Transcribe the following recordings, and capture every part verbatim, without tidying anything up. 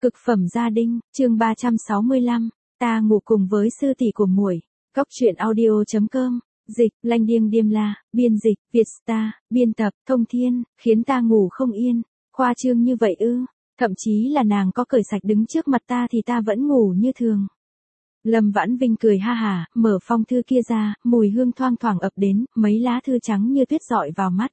Cực phẩm gia đình, chương ba trăm sáu mươi lăm, ta ngủ cùng với sư tỷ của muội. Góc truyện audio chấm com, dịch, Lanh Điêng Điềm La, biên dịch, Vietstar, biên tập, Thông Thiên, khiến ta ngủ không yên. Khoa trương như vậy ư? Thậm chí là nàng có cởi sạch đứng trước mặt ta thì ta vẫn ngủ như thường. Lâm Vãn Vinh cười ha hả, mở phong thư kia ra, mùi hương thoang thoảng ập đến, mấy lá thư trắng như tuyết rọi vào mắt.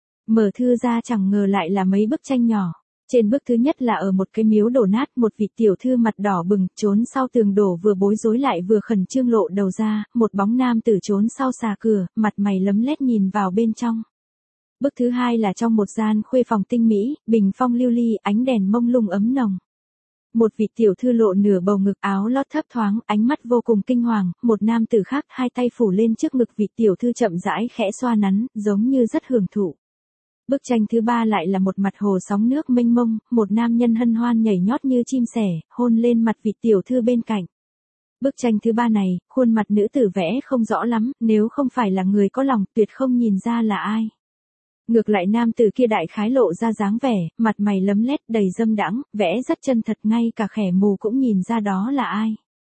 Mở thư ra chẳng ngờ lại là mấy bức tranh nhỏ. Trên bức thứ nhất là ở một cái miếu đổ nát, một vị tiểu thư mặt đỏ bừng, trốn sau tường đổ vừa bối rối lại vừa khẩn trương lộ đầu ra, một bóng nam tử trốn sau xà cửa, mặt mày lấm lét nhìn vào bên trong. Bức thứ hai là trong một gian khuê phòng tinh mỹ, bình phong lưu ly, ánh đèn mông lung ấm nồng. Một vị tiểu thư lộ nửa bầu ngực, áo lót thấp thoáng, ánh mắt vô cùng kinh hoàng, một nam tử khác hai tay phủ lên trước ngực vị tiểu thư chậm rãi khẽ xoa nắn, giống như rất hưởng thụ. Bức tranh thứ ba lại là một mặt hồ sóng nước mênh mông, một nam nhân hân hoan nhảy nhót như chim sẻ, hôn lên mặt vị tiểu thư bên cạnh. Bức tranh thứ ba này, khuôn mặt nữ tử vẽ không rõ lắm, nếu không phải là người có lòng tuyệt không nhìn ra là ai. Ngược lại nam tử kia đại khái lộ ra dáng vẻ, mặt mày lấm lét đầy dâm đãng, vẽ rất chân thật, ngay cả khẻ mù cũng nhìn ra đó là ai.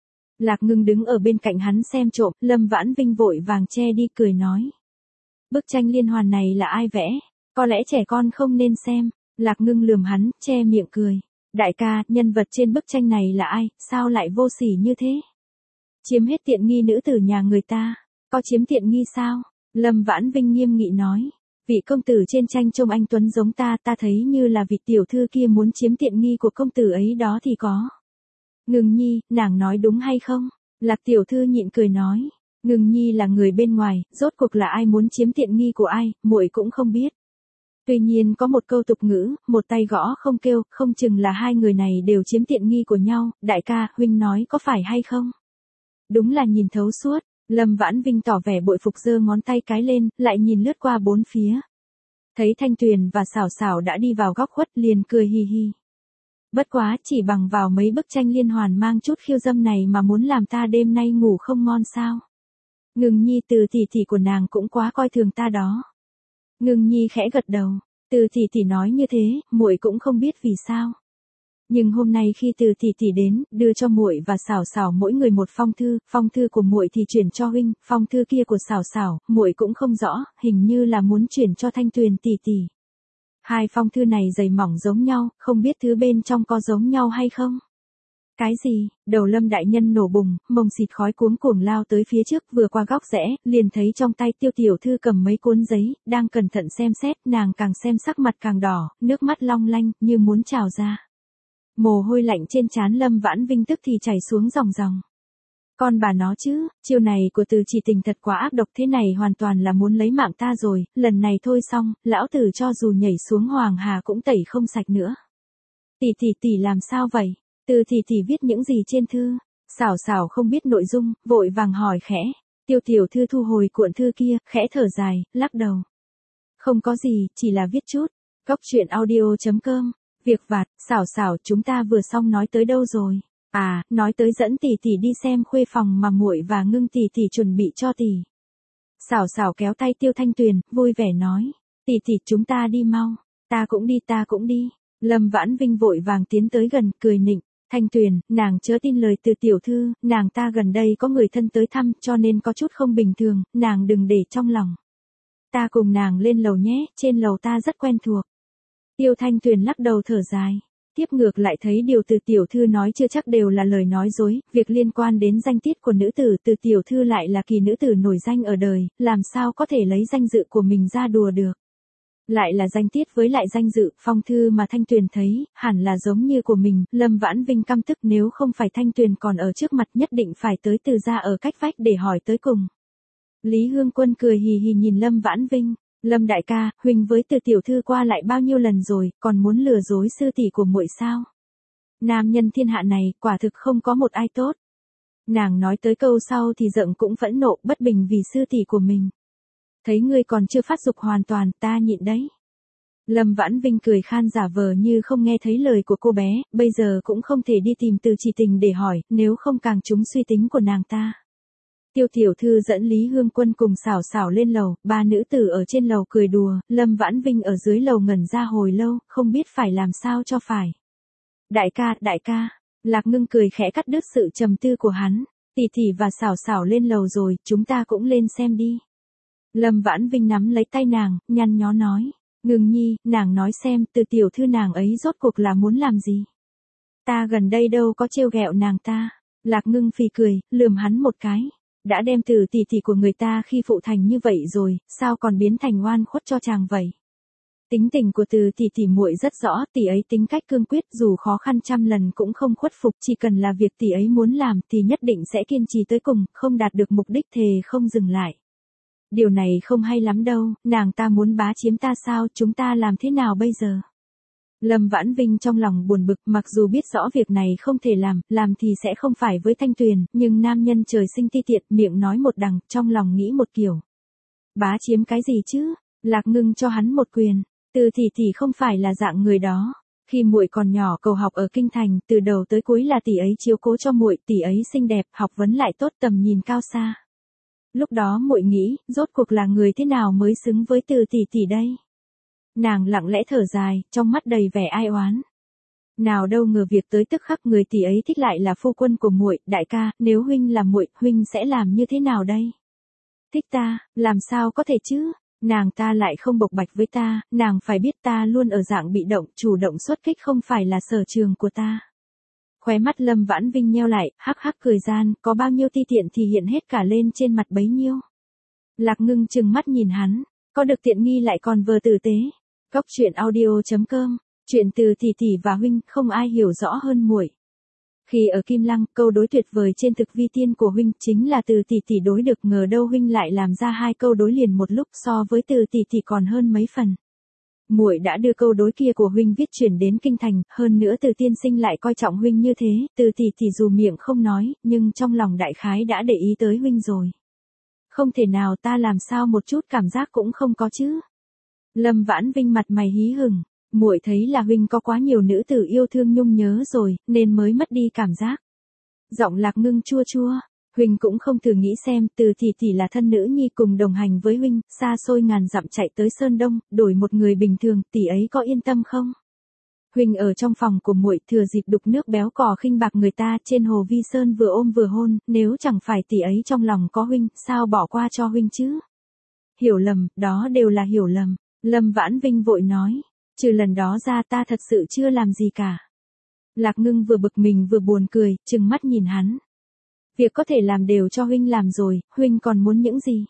Lạc Ngưng đứng ở bên cạnh hắn xem trộm, Lâm Vãn Vinh vội vàng che đi cười nói. Bức tranh liên hoàn này là ai vẽ? Có lẽ trẻ con không nên xem. Lạc Ngưng lườm hắn, che miệng cười. Đại ca, nhân vật trên bức tranh này là ai, sao lại vô sỉ như thế? Chiếm hết tiện nghi nữ tử nhà người ta. Có chiếm tiện nghi sao? Lâm Vãn Vinh nghiêm nghị nói. Vị công tử trên tranh trông anh tuấn giống ta, ta thấy như là vị tiểu thư kia muốn chiếm tiện nghi của công tử ấy đó thì có. Ngưng nhi, nàng nói đúng hay không? Lạc tiểu thư nhịn cười nói. Ngưng nhi là người bên ngoài, rốt cuộc là ai muốn chiếm tiện nghi của ai, muội cũng không biết. Tuy nhiên có một câu tục ngữ, một tay gõ không kêu, không chừng là hai người này đều chiếm tiện nghi của nhau, đại ca, huynh nói có phải hay không? Đúng là nhìn thấu suốt, Lâm Vãn Vinh tỏ vẻ bội phục giơ ngón tay cái lên, lại nhìn lướt qua bốn phía. Thấy Thanh Tuyền và Xảo Xảo đã đi vào góc khuất liền cười hi hi. Bất quá, chỉ bằng vào mấy bức tranh liên hoàn mang chút khiêu dâm này mà muốn làm ta đêm nay ngủ không ngon sao? Ngưng nhi từ tỷ tỷ của nàng cũng quá coi thường ta đó. Ngưng nhi khẽ gật đầu, từ tỷ tỷ nói như thế, muội cũng không biết vì sao. Nhưng hôm nay khi từ tỷ tỷ đến, đưa cho muội và Xảo Xảo mỗi người một phong thư, phong thư của muội thì chuyển cho huynh, phong thư kia của Xảo Xảo, muội cũng không rõ, hình như là muốn chuyển cho Thanh Tuyền tỷ tỷ. Hai phong thư này dày mỏng giống nhau, không biết thứ bên trong có giống nhau hay không? Cái gì? Đầu Lâm đại nhân nổ bùng, mông xịt khói cuống cuồng lao tới phía trước, vừa qua góc rẽ, liền thấy trong tay Tiêu tiểu thư cầm mấy cuốn giấy, đang cẩn thận xem xét, nàng càng xem sắc mặt càng đỏ, nước mắt long lanh, như muốn trào ra. Mồ hôi lạnh trên trán Lâm Vãn Vinh tức thì chảy xuống ròng ròng. Con bà nó chứ, chiêu này của Từ Chỉ Tình thật quá ác độc, thế này hoàn toàn là muốn lấy mạng ta rồi, lần này thôi xong, lão tử cho dù nhảy xuống Hoàng Hà cũng tẩy không sạch nữa. Tỷ tỷ tỷ làm sao vậy? Từ tỷ tỷ viết những gì trên thư? Xảo Xảo không biết nội dung, vội vàng hỏi khẽ. Tiêu tiểu thư thu hồi cuộn thư kia, khẽ thở dài, lắc đầu. Không có gì, chỉ là viết chút. Góc truyện audio chấm com, việc vặt, Xảo Xảo, chúng ta vừa xong nói tới đâu rồi? À, nói tới dẫn tỷ tỷ đi xem khuê phòng mà muội và Ngưng tỷ tỷ chuẩn bị cho tỷ. Xảo Xảo kéo tay Tiêu Thanh Tuyền, vui vẻ nói. Tỷ tỷ, chúng ta đi mau. Ta cũng đi, ta cũng đi. Lâm Vãn Vinh vội vàng tiến tới gần, cười nịnh. Thanh Tuyền, nàng chớ tin lời từ tiểu thư, nàng ta gần đây có người thân tới thăm cho nên có chút không bình thường, nàng đừng để trong lòng. Ta cùng nàng lên lầu nhé, trên lầu ta rất quen thuộc. Tiêu Thanh Tuyền lắc đầu thở dài. Tiếp ngược lại thấy điều từ tiểu thư nói chưa chắc đều là lời nói dối, việc liên quan đến danh tiết của nữ tử, từ tiểu thư lại là kỳ nữ tử nổi danh ở đời, làm sao có thể lấy danh dự của mình ra đùa được. Lại là danh tiết với lại danh dự, phong thư mà Thanh Tuyền thấy, hẳn là giống như của mình, Lâm Vãn Vinh căm tức, nếu không phải Thanh Tuyền còn ở trước mặt nhất định phải tới từ ra ở cách vách để hỏi tới cùng. Lý Hương Quân cười hì hì nhìn Lâm Vãn Vinh, Lâm đại ca, huynh với từ tiểu thư qua lại bao nhiêu lần rồi, còn muốn lừa dối sư tỷ của muội sao? Nam nhân thiên hạ này, quả thực không có một ai tốt. Nàng nói tới câu sau thì giận cũng phẫn nộ, bất bình vì sư tỷ của mình. Thấy ngươi còn chưa phát dục hoàn toàn, ta nhịn đấy. Lâm Vãn Vinh cười khan giả vờ như không nghe thấy lời của cô bé, bây giờ cũng không thể đi tìm Từ Chỉ Tình để hỏi, nếu không càng trúng suy tính của nàng ta. Tiêu tiểu thư dẫn Lý Hương Quân cùng Xảo Xảo lên lầu, ba nữ tử ở trên lầu cười đùa, Lâm Vãn Vinh ở dưới lầu ngẩn ra hồi lâu, không biết phải làm sao cho phải. Đại ca, đại ca. Lạc Ngưng cười khẽ cắt đứt sự trầm tư của hắn. Tỷ tỷ và Sảo Sảo lên lầu rồi, chúng ta cũng lên xem đi. Lâm Vãn Vinh nắm lấy tay nàng, nhăn nhó nói. Ngưng nhi, nàng nói xem, từ tiểu thư nàng ấy rốt cuộc là muốn làm gì. Ta gần đây đâu có trêu ghẹo nàng ta. Lạc Ngưng phì cười, lườm hắn một cái. Đã đem từ tỷ tỷ của người ta khi phụ thành như vậy rồi, sao còn biến thành oan khuất cho chàng vậy? Tính tình của từ tỷ tỷ muội rất rõ, tỷ ấy tính cách cương quyết, dù khó khăn trăm lần cũng không khuất phục, chỉ cần là việc tỷ ấy muốn làm thì nhất định sẽ kiên trì tới cùng, không đạt được mục đích thề không dừng lại. Điều này không hay lắm đâu, nàng ta muốn bá chiếm ta sao, chúng ta làm thế nào bây giờ? Lâm Vãn Vinh trong lòng buồn bực, mặc dù biết rõ việc này không thể làm, làm thì sẽ không phải với Thanh Tuyền, nhưng nam nhân trời sinh ti tiện, miệng nói một đằng, trong lòng nghĩ một kiểu. Bá chiếm cái gì chứ? Lạc Ngưng cho hắn một quyền. Từ tỷ tỷ không phải là dạng người đó. Khi muội còn nhỏ cầu học ở kinh thành, từ đầu tới cuối là tỷ ấy chiếu cố cho muội, tỷ ấy xinh đẹp, học vấn lại tốt, tầm nhìn cao xa. Lúc đó muội nghĩ, rốt cuộc là người thế nào mới xứng với từ tỷ tỷ đây? Nàng lặng lẽ thở dài, trong mắt đầy vẻ ai oán. Nào đâu ngờ việc tới tức khắc người tỷ ấy thích lại là phu quân của muội, đại ca, nếu huynh là muội, huynh sẽ làm như thế nào đây? Thích ta, làm sao có thể chứ? Nàng ta lại không bộc bạch với ta, nàng phải biết ta luôn ở dạng bị động, chủ động xuất kích không phải là sở trường của ta. Khóe mắt Lâm Vãn Vinh nheo lại, hắc hắc cười gian, có bao nhiêu ti tiện thì hiện hết cả lên trên mặt bấy nhiêu. Lạc Ngưng trừng mắt nhìn hắn, có được tiện nghi lại còn vờ tử tế. Góc truyện audio chấm com, chuyện từ tỷ tỷ và huynh, không ai hiểu rõ hơn muội. Khi ở Kim Lăng, câu đối tuyệt vời trên thực vi tiên của huynh chính là từ tỷ tỷ đối được, ngờ đâu huynh lại làm ra hai câu đối liền một lúc, so với từ tỷ tỷ còn hơn mấy phần. Muội đã đưa câu đối kia của huynh viết chuyển đến kinh thành, hơn nữa từ tiên sinh lại coi trọng huynh như thế, từ tỷ tỷ dù miệng không nói, nhưng trong lòng đại khái đã để ý tới huynh rồi. Không thể nào, ta làm sao một chút cảm giác cũng không có chứ. Lâm Vãn Vinh mặt mày hí hửng. Muội thấy là huynh có quá nhiều nữ tử yêu thương nhung nhớ rồi, nên mới mất đi cảm giác. Giọng Lạc Ngưng chua chua, huynh cũng không thử nghĩ xem, từ tỷ tỷ là thân nữ nhi cùng đồng hành với huynh, xa xôi ngàn dặm chạy tới Sơn Đông, đổi một người bình thường, tỷ ấy có yên tâm không? Huynh ở trong phòng của muội, thừa dịp đục nước béo cò khinh bạc người ta, trên hồ Vi Sơn vừa ôm vừa hôn, nếu chẳng phải tỷ ấy trong lòng có huynh, sao bỏ qua cho huynh chứ? Hiểu lầm, đó đều là hiểu lầm. Lâm Vãn Vinh vội nói. Trừ lần đó ra ta thật sự chưa làm gì cả. Lạc Ngưng vừa bực mình vừa buồn cười, trừng mắt nhìn hắn. Việc có thể làm đều cho huynh làm rồi, huynh còn muốn những gì?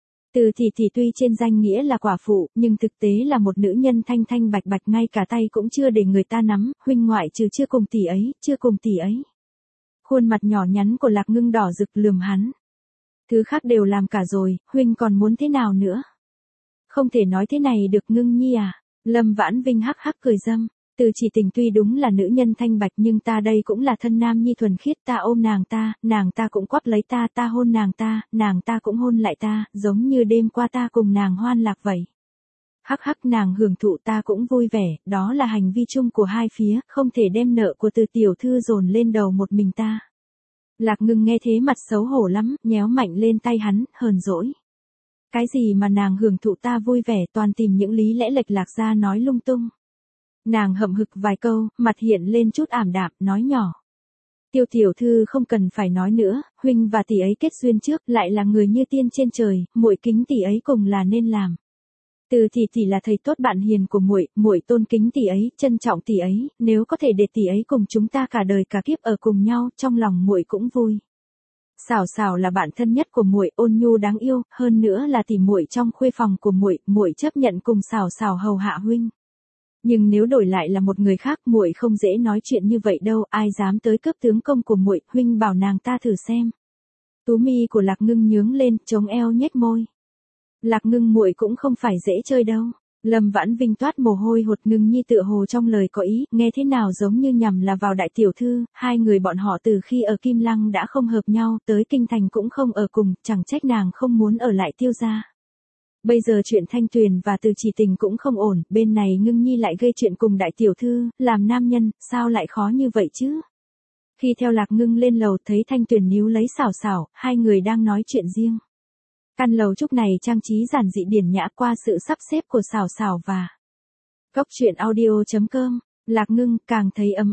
Từ tỷ tỷ tuy trên danh nghĩa là quả phụ, nhưng thực tế là một nữ nhân thanh thanh bạch bạch, ngay cả tay cũng chưa để người ta nắm, huynh ngoại trừ chưa cùng tỷ ấy, chưa cùng tỷ ấy. Khuôn mặt nhỏ nhắn của Lạc Ngưng đỏ rực lườm hắn. Thứ khác đều làm cả rồi, huynh còn muốn thế nào nữa? Không thể nói thế này được Ngưng nhi à? Lâm Vãn Vinh hắc hắc cười dâm, từ chỉ tình tuy đúng là nữ nhân thanh bạch nhưng ta đây cũng là thân nam nhi thuần khiết, ta ôm nàng ta, nàng ta cũng quắp lấy ta, ta hôn nàng ta, nàng ta cũng hôn lại ta, giống như đêm qua ta cùng nàng hoan lạc vậy. Hắc hắc, nàng hưởng thụ ta cũng vui vẻ, đó là hành vi chung của hai phía, không thể đem nợ của từ tiểu thư dồn lên đầu một mình ta. Lạc Ngưng nghe thế mặt xấu hổ lắm, nhéo mạnh lên tay hắn, hờn dỗi. Cái gì mà nàng hưởng thụ ta vui vẻ, toàn tìm những lý lẽ lệch lạc ra nói lung tung. Nàng hậm hực vài câu, mặt hiện lên chút ảm đạm, nói nhỏ. Tiêu tiểu thư không cần phải nói nữa, huynh và tỷ ấy kết duyên trước, lại là người như tiên trên trời, muội kính tỷ ấy cùng là nên làm. Từ tỷ tỷ là thầy tốt bạn hiền của muội, muội tôn kính tỷ ấy, trân trọng tỷ ấy, nếu có thể để tỷ ấy cùng chúng ta cả đời cả kiếp ở cùng nhau, trong lòng muội cũng vui. Sảo Sảo là bạn thân nhất của muội, ôn nhu đáng yêu, hơn nữa là tỷ muội trong khuê phòng của muội, muội chấp nhận cùng Sảo Sảo hầu hạ huynh. Nhưng nếu đổi lại là một người khác, muội không dễ nói chuyện như vậy đâu, ai dám tới cướp tướng công của muội, huynh bảo nàng ta thử xem. Tú mi của Lạc Ngưng nhướng lên, chống eo nhếch môi. Lạc Ngưng muội cũng không phải dễ chơi đâu. Lâm Vãn Vinh toát mồ hôi hột, Ngưng nhi tựa hồ trong lời có ý, nghe thế nào giống như nhằm là vào đại tiểu thư, hai người bọn họ từ khi ở Kim Lăng đã không hợp nhau, tới kinh thành cũng không ở cùng, chẳng trách nàng không muốn ở lại Tiêu gia. Bây giờ chuyện Thanh Tuyền và Từ Chỉ Tình cũng không ổn, bên này Ngưng nhi lại gây chuyện cùng đại tiểu thư, làm nam nhân, sao lại khó như vậy chứ? Khi theo Lạc Ngưng lên lầu thấy Thanh Tuyền níu lấy Sảo Sảo, hai người đang nói chuyện riêng. Căn lầu trúc này trang trí giản dị điển nhã qua sự sắp xếp của Sảo Sảo và Góc truyện audio chấm com, Lạc Ngưng càng thấy ấm áp.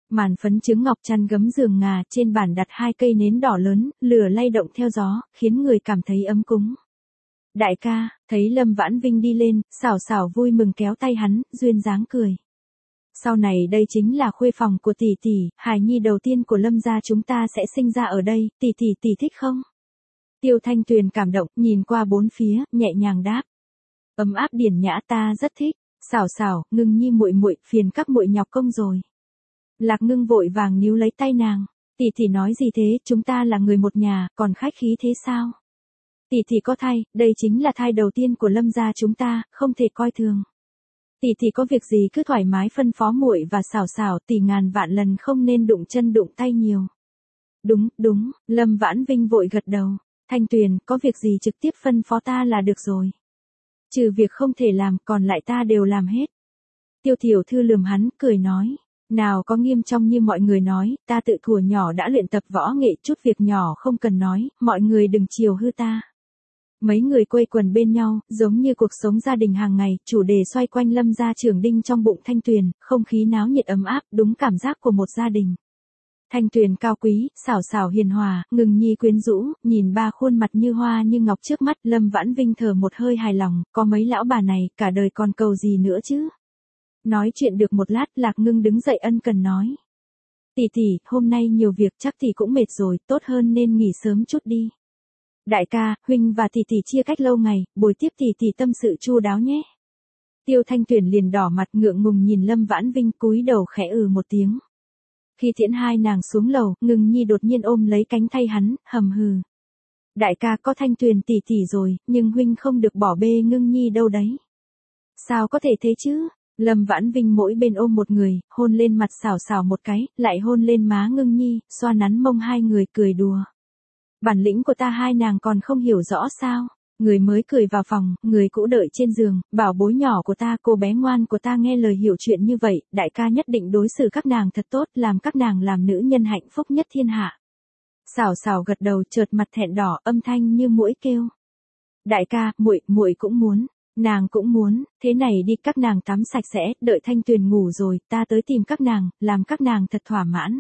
Màn phấn trứng ngọc chăn gấm giường ngà, trên bàn đặt hai cây nến đỏ lớn, lửa lay động theo gió, khiến người cảm thấy ấm cúng. Đại ca, thấy Lâm Vãn Vinh đi lên, xảo xảo vui mừng kéo tay hắn, duyên dáng cười. Sau này đây chính là khuê phòng của tỷ tỷ, hài nhi đầu tiên của Lâm gia chúng ta sẽ sinh ra ở đây, tỷ tỷ tỷ thích không? Tiêu Thanh Tuyền cảm động, nhìn qua bốn phía, nhẹ nhàng đáp. Ấm áp điển nhã, ta rất thích. Xảo xảo, Ngưng nhi muội muội, phiền các muội nhọc công rồi. Lạc Ngưng vội vàng níu lấy tay nàng. Tỷ tỷ nói gì thế, chúng ta là người một nhà, còn khách khí thế sao? Tỷ tỷ có thai, đây chính là thai đầu tiên của Lâm gia chúng ta, không thể coi thường. Tỷ tỷ có việc gì cứ thoải mái phân phó muội và xảo xảo, tỷ ngàn vạn lần không nên đụng chân đụng tay nhiều. Đúng, đúng, Lâm Vãn Vinh vội gật đầu. Thanh Tuyền, có việc gì trực tiếp phân phó ta là được rồi. Trừ việc không thể làm, còn lại ta đều làm hết. Tiêu Tiểu Thư lườm hắn, cười nói. Nào có nghiêm trọng như mọi người nói, ta tự thuở nhỏ đã luyện tập võ nghệ, chút việc nhỏ không cần nói, mọi người đừng chiều hư ta. Mấy người quây quần bên nhau, giống như cuộc sống gia đình hàng ngày, chủ đề xoay quanh Lâm gia trưởng đinh trong bụng Thanh Tuyền, không khí náo nhiệt ấm áp, đúng cảm giác của một gia đình. Thanh Tuyền cao quý, xảo xảo hiền hòa, Ngưng nhi quyến rũ, nhìn ba khuôn mặt như hoa như ngọc trước mắt, Lâm Vãn Vinh thở một hơi hài lòng, có mấy lão bà này, cả đời còn cầu gì nữa chứ. Nói chuyện được một lát, Lạc Ngưng đứng dậy ân cần nói. Tỷ tỷ, hôm nay nhiều việc chắc tỷ cũng mệt rồi, tốt hơn nên nghỉ sớm chút đi. Đại ca, huynh và tỷ tỷ chia cách lâu ngày, bồi tiếp tỷ tỷ tâm sự chu đáo nhé. Tiêu Thanh Tuyền liền đỏ mặt ngượng ngùng nhìn Lâm Vãn Vinh, cúi đầu khẽ ừ một tiếng. Khi tiễn hai nàng xuống lầu, Ngưng nhi đột nhiên ôm lấy cánh tay hắn, hầm hừ. Đại ca có Thanh Tuyền tỷ tỷ rồi, nhưng huynh không được bỏ bê Ngưng nhi đâu đấy. Sao có thể thế chứ? Lâm Vãn Vinh mỗi bên ôm một người, hôn lên mặt xảo xảo một cái, lại hôn lên má Ngưng nhi, xoa nắn mông hai người cười đùa. Bản lĩnh của ta hai nàng còn không hiểu rõ sao? Người mới cười vào phòng, người cũ đợi trên giường, bảo bối nhỏ của ta, cô bé ngoan của ta nghe lời hiểu chuyện như vậy, đại ca nhất định đối xử các nàng thật tốt, làm các nàng làm nữ nhân hạnh phúc nhất thiên hạ. Xảo xảo gật đầu, chợt mặt thẹn đỏ, âm thanh như muỗi kêu. Đại ca, muội, muội cũng muốn, nàng cũng muốn, thế này đi, các nàng tắm sạch sẽ, đợi Thanh Tuyền ngủ rồi, ta tới tìm các nàng, làm các nàng thật thỏa mãn.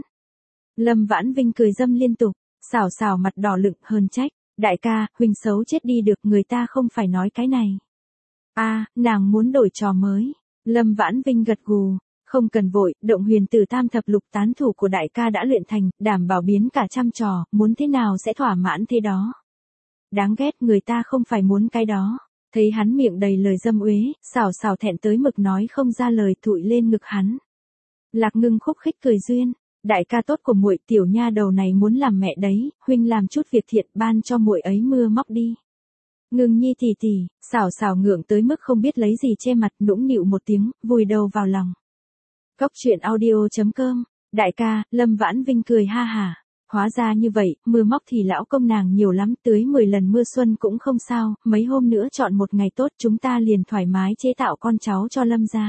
Lâm Vãn Vinh cười dâm liên tục, xảo xảo mặt đỏ lựng hơn trách. Đại ca, huynh xấu chết đi được, người ta không phải nói cái này. A, à, nàng muốn đổi trò mới. Lâm Vãn Vinh gật gù, không cần vội, động huyền tử tam thập lục tán thủ của đại ca đã luyện thành, đảm bảo biến cả trăm trò, muốn thế nào sẽ thỏa mãn thế đó. Đáng ghét, người ta không phải muốn cái đó. Thấy hắn miệng đầy lời dâm uế, xảo xảo thẹn tới mực nói không ra lời, thụi lên ngực hắn. Lạc Ngưng khúc khích cười duyên. Đại ca tốt của muội, tiểu nha đầu này muốn làm mẹ đấy, huynh làm chút việc thiện, ban cho muội ấy mưa móc đi. Ngưng nhi tỷ tỷ, xảo xảo ngượng tới mức không biết lấy gì che mặt, nũng nịu một tiếng, vùi đầu vào lòng. Góc truyện audio chấm com, đại ca, Lâm Vãn Vinh cười ha hả. Hóa ra như vậy, mưa móc thì lão công nàng nhiều lắm, tưới mười lần mưa xuân cũng không sao, mấy hôm nữa chọn một ngày tốt chúng ta liền thoải mái chế tạo con cháu cho Lâm gia.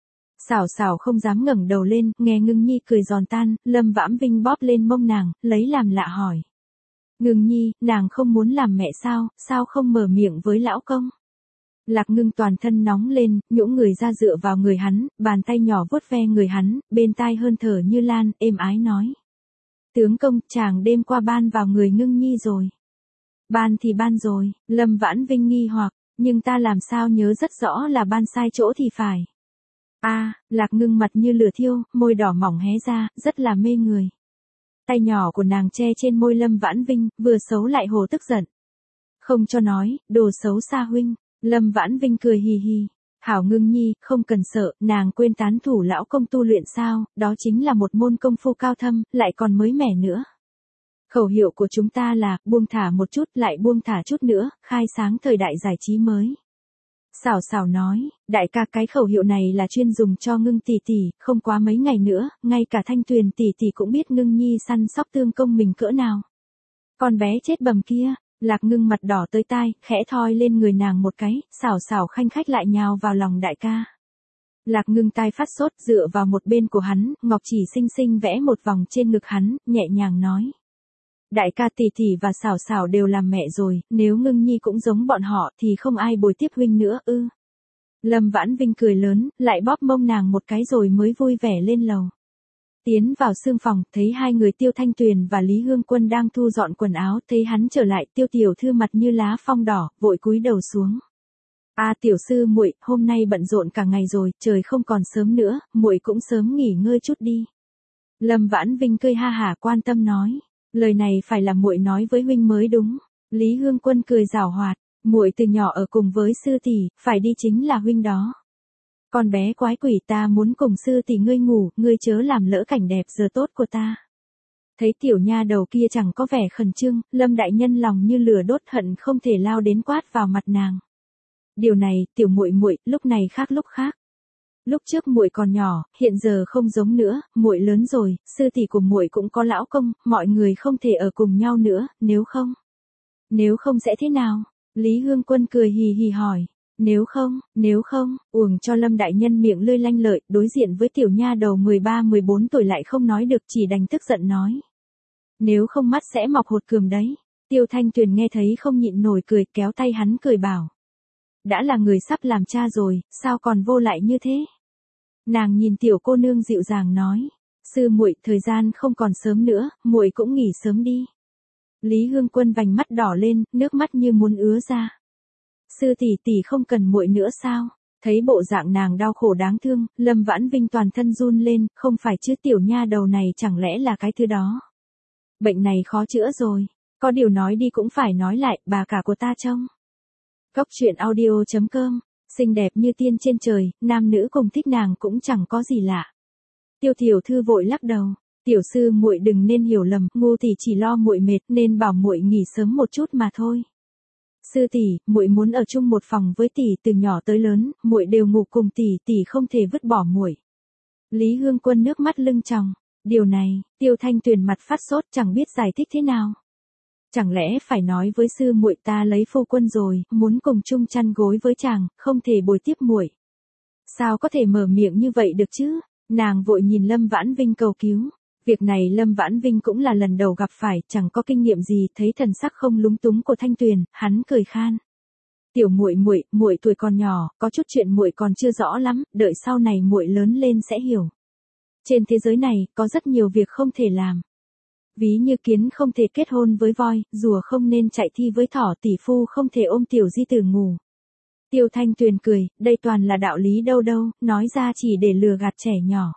Xảo xảo không dám ngẩng đầu lên, nghe Ngưng nhi cười giòn tan, Lâm Vãn Vinh bóp lên mông nàng, lấy làm lạ hỏi. Ngưng nhi, nàng không muốn làm mẹ sao, sao không mở miệng với lão công? Lạc Ngưng toàn thân nóng lên, nhũn người ra dựa vào người hắn, bàn tay nhỏ vuốt ve người hắn, bên tai hơn thở như lan, êm ái nói. Tướng công, chàng đêm qua ban vào người Ngưng nhi rồi. Ban thì ban rồi, Lâm Vãn Vinh nghi hoặc, nhưng ta làm sao nhớ rất rõ là ban sai chỗ thì phải. A, à, Lạc Ngưng mặt như lửa thiêu, môi đỏ mỏng hé ra, rất là mê người. Tay nhỏ của nàng che trên môi Lâm Vãn Vinh, vừa xấu lại hồ tức giận. Không cho nói, đồ xấu xa huynh. Lâm Vãn Vinh cười hì hì. Hảo Ngưng nhi, không cần sợ, nàng quên tán thủ lão công tu luyện sao, đó chính là một môn công phu cao thâm, lại còn mới mẻ nữa. Khẩu hiệu của chúng ta là, buông thả một chút, lại buông thả chút nữa, khai sáng thời đại giải trí mới. Xảo xảo nói, đại ca cái khẩu hiệu này là chuyên dùng cho Ngưng tỷ tỷ, không quá mấy ngày nữa, ngay cả Thanh Tuyền tỷ tỷ cũng biết Ngưng nhi săn sóc tương công mình cỡ nào. Con bé chết bầm kia, Lạc Ngưng mặt đỏ tới tai, khẽ thoi lên người nàng một cái, xảo xảo khanh khách lại nhào vào lòng đại ca. Lạc Ngưng tai phát sốt dựa vào một bên của hắn, ngọc chỉ xinh xinh vẽ một vòng trên ngực hắn, nhẹ nhàng nói. Đại ca tỷ tỷ và xảo xảo đều làm mẹ rồi, nếu Ngưng nhi cũng giống bọn họ thì không ai bồi tiếp huynh nữa ư. Lâm Vãn Vinh cười lớn, lại bóp mông nàng một cái rồi mới vui vẻ lên lầu. Tiến vào sương phòng, thấy hai người Tiêu Thanh Tuyền và Lý Hương Quân đang thu dọn quần áo, thấy hắn trở lại, Tiêu tiểu thư mặt như lá phong đỏ, vội cúi đầu xuống. A à, tiểu sư muội, hôm nay bận rộn cả ngày rồi, trời không còn sớm nữa, muội cũng sớm nghỉ ngơi chút đi. Lâm Vãn Vinh cười ha hả quan tâm nói, lời này phải là muội nói với huynh mới đúng. Lý Hương Quân cười giảo hoạt, muội từ nhỏ ở cùng với sư tỷ, phải đi chính là huynh đó. Con bé quái quỷ, ta muốn cùng sư tỷ ngươi ngủ, ngươi chớ làm lỡ cảnh đẹp giờ tốt của ta. Thấy tiểu nha đầu kia chẳng có vẻ khẩn trương, Lâm đại nhân lòng như lửa đốt, hận không thể lao đến quát vào mặt nàng. Điều này, tiểu muội muội, lúc này khác lúc khác. Lúc trước muội còn nhỏ, hiện giờ không giống nữa, muội lớn rồi, sư tỷ của muội cũng có lão công, mọi người không thể ở cùng nhau nữa, nếu không. Nếu không sẽ thế nào? Lý Hương Quân cười hì hì hỏi. Nếu không, nếu không, uổng cho Lâm đại nhân miệng lươi lanh lợi, đối diện với tiểu nha đầu mười ba mười bốn tuổi lại không nói được, chỉ đành tức giận nói. Nếu không mắt sẽ mọc hột cườm đấy. Tiêu Thanh Tuyền nghe thấy không nhịn nổi cười, kéo tay hắn cười bảo. Đã là người sắp làm cha rồi, sao còn vô lại như thế? Nàng nhìn tiểu cô nương dịu dàng nói. Sư muội, thời gian không còn sớm nữa, muội cũng nghỉ sớm đi. Lý Hương Quân vành mắt đỏ lên, nước mắt như muốn ứa ra. Sư tỷ tỷ không cần muội nữa sao? Thấy bộ dạng nàng đau khổ đáng thương, Lâm Vãn Vinh toàn thân run lên, không phải chứ tiểu nha đầu này chẳng lẽ là cái thứ đó. Bệnh này khó chữa rồi, có điều nói đi cũng phải nói lại, bà cả của ta trông. Cốc truyện audio chấm com, xinh đẹp như tiên trên trời, nam nữ cùng thích nàng cũng chẳng có gì lạ. Tiêu tiểu thư vội lắc đầu, tiểu sư muội đừng nên hiểu lầm, ngu tỷ chỉ lo muội mệt nên bảo muội nghỉ sớm một chút mà thôi. Sư tỷ, muội muốn ở chung một phòng với tỷ từ nhỏ tới lớn, muội đều ngủ cùng tỷ, tỷ không thể vứt bỏ muội. Lý Hương Quân nước mắt lưng tròng, điều này, Tiêu Thanh Tuyền mặt phát sốt chẳng biết giải thích thế nào. Chẳng lẽ phải nói với sư muội ta lấy phu quân rồi, muốn cùng chung chăn gối với chàng, không thể bồi tiếp muội. Sao có thể mở miệng như vậy được chứ? Nàng vội nhìn Lâm Vãn Vinh cầu cứu. Việc này Lâm Vãn Vinh cũng là lần đầu gặp phải, chẳng có kinh nghiệm gì, thấy thần sắc không lúng túng của Thanh Tuyền, hắn cười khan. Tiểu muội muội, muội tuổi còn nhỏ, có chút chuyện muội còn chưa rõ lắm, đợi sau này muội lớn lên sẽ hiểu. Trên thế giới này, có rất nhiều việc không thể làm. Ví như kiến không thể kết hôn với voi, rùa không nên chạy thi với thỏ, tỷ phu không thể ôm tiểu di tử ngủ. Tiêu Thanh Tuyền cười, đây toàn là đạo lý đâu đâu, nói ra chỉ để lừa gạt trẻ nhỏ.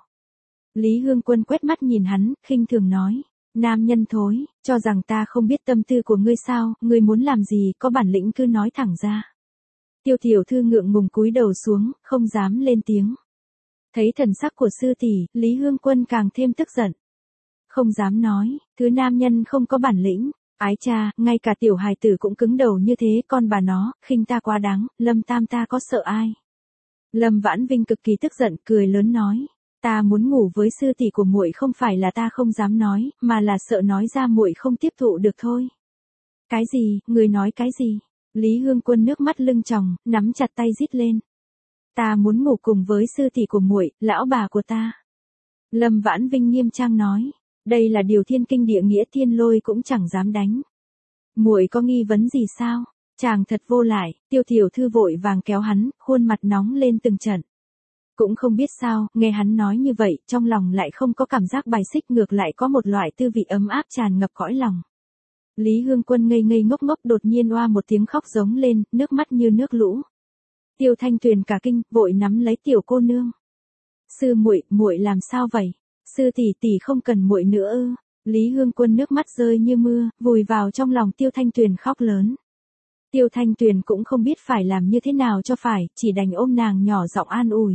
Lý Hương Quân quét mắt nhìn hắn, khinh thường nói, nam nhân thối, cho rằng ta không biết tâm tư của ngươi sao, ngươi muốn làm gì, có bản lĩnh cứ nói thẳng ra. Tiêu tiểu thư ngượng ngùng cúi đầu xuống, không dám lên tiếng. Thấy thần sắc của sư tỷ, Lý Hương Quân càng thêm tức giận. Không dám nói, thứ nam nhân không có bản lĩnh, ái cha, ngay cả tiểu hài tử cũng cứng đầu như thế, con bà nó, khinh ta quá đáng, Lâm tam ta có sợ ai. Lâm Vãn Vinh cực kỳ tức giận, cười lớn nói. Ta muốn ngủ với sư tỷ của muội không phải là ta không dám nói, mà là sợ nói ra muội không tiếp thụ được thôi. Cái gì, người nói cái gì? Lý Hương Quân nước mắt lưng tròng, nắm chặt tay rít lên. Ta muốn ngủ cùng với sư tỷ của muội, lão bà của ta. Lâm Vãn Vinh nghiêm trang nói, đây là điều thiên kinh địa nghĩa, thiên lôi cũng chẳng dám đánh. Muội có nghi vấn gì sao? Chàng thật vô lại, Tiêu tiểu thư vội vàng kéo hắn, khuôn mặt nóng lên từng trận. Cũng không biết sao, nghe hắn nói như vậy, trong lòng lại không có cảm giác bài xích, ngược lại có một loại tư vị ấm áp tràn ngập cõi lòng. Lý Hương Quân ngây ngây ngốc ngốc đột nhiên oa một tiếng khóc giống lên, nước mắt như nước lũ. Tiêu Thanh Tuyền cả kinh, vội nắm lấy tiểu cô nương. Sư muội, muội làm sao vậy? Sư tỷ tỷ không cần muội nữa ư? Lý Hương Quân nước mắt rơi như mưa, vùi vào trong lòng Tiêu Thanh Tuyền khóc lớn. Tiêu Thanh Tuyền cũng không biết phải làm như thế nào cho phải, chỉ đành ôm nàng nhỏ giọng an ủi.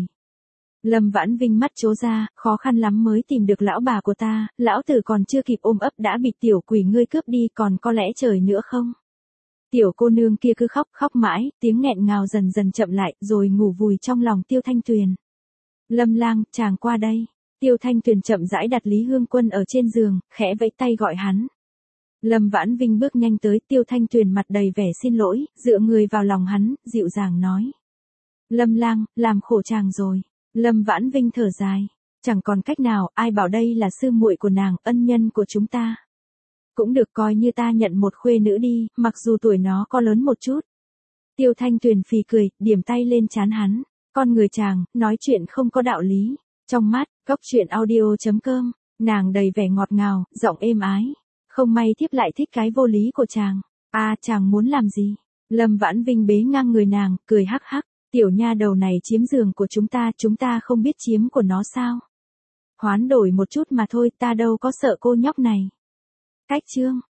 Lâm Vãn Vinh mắt trố ra, khó khăn lắm mới tìm được lão bà của ta, lão tử còn chưa kịp ôm ấp đã bị tiểu quỷ ngươi cướp đi, còn có lẽ trời nữa không? Tiểu cô nương kia cứ khóc khóc mãi, tiếng nghẹn ngào dần dần chậm lại, rồi ngủ vùi trong lòng Tiêu Thanh Tuyền. Lâm lang, chàng qua đây. Tiêu Thanh Tuyền chậm rãi đặt Lý Hương Quân ở trên giường, khẽ vẫy tay gọi hắn. Lâm Vãn Vinh bước nhanh tới, Tiêu Thanh Tuyền mặt đầy vẻ xin lỗi, dựa người vào lòng hắn, dịu dàng nói. Lâm lang, làm khổ chàng rồi. Lâm Vãn Vinh thở dài, chẳng còn cách nào, ai bảo đây là sư muội của nàng, ân nhân của chúng ta. Cũng được coi như ta nhận một khuê nữ đi, mặc dù tuổi nó có lớn một chút. Tiêu Thanh Tuyền phì cười, điểm tay lên trán hắn, con người chàng, nói chuyện không có đạo lý. Trong mắt, cốc truyện audio chấm com Nàng đầy vẻ ngọt ngào, giọng êm ái. Không may thiếp lại thích cái vô lý của chàng. A à, chàng muốn làm gì? Lâm Vãn Vinh bế ngang người nàng, cười hắc hắc. Tiểu nha đầu này chiếm giường của chúng ta, chúng ta không biết chiếm của nó sao? Hoán đổi một chút mà thôi, ta đâu có sợ cô nhóc này. Cách chương.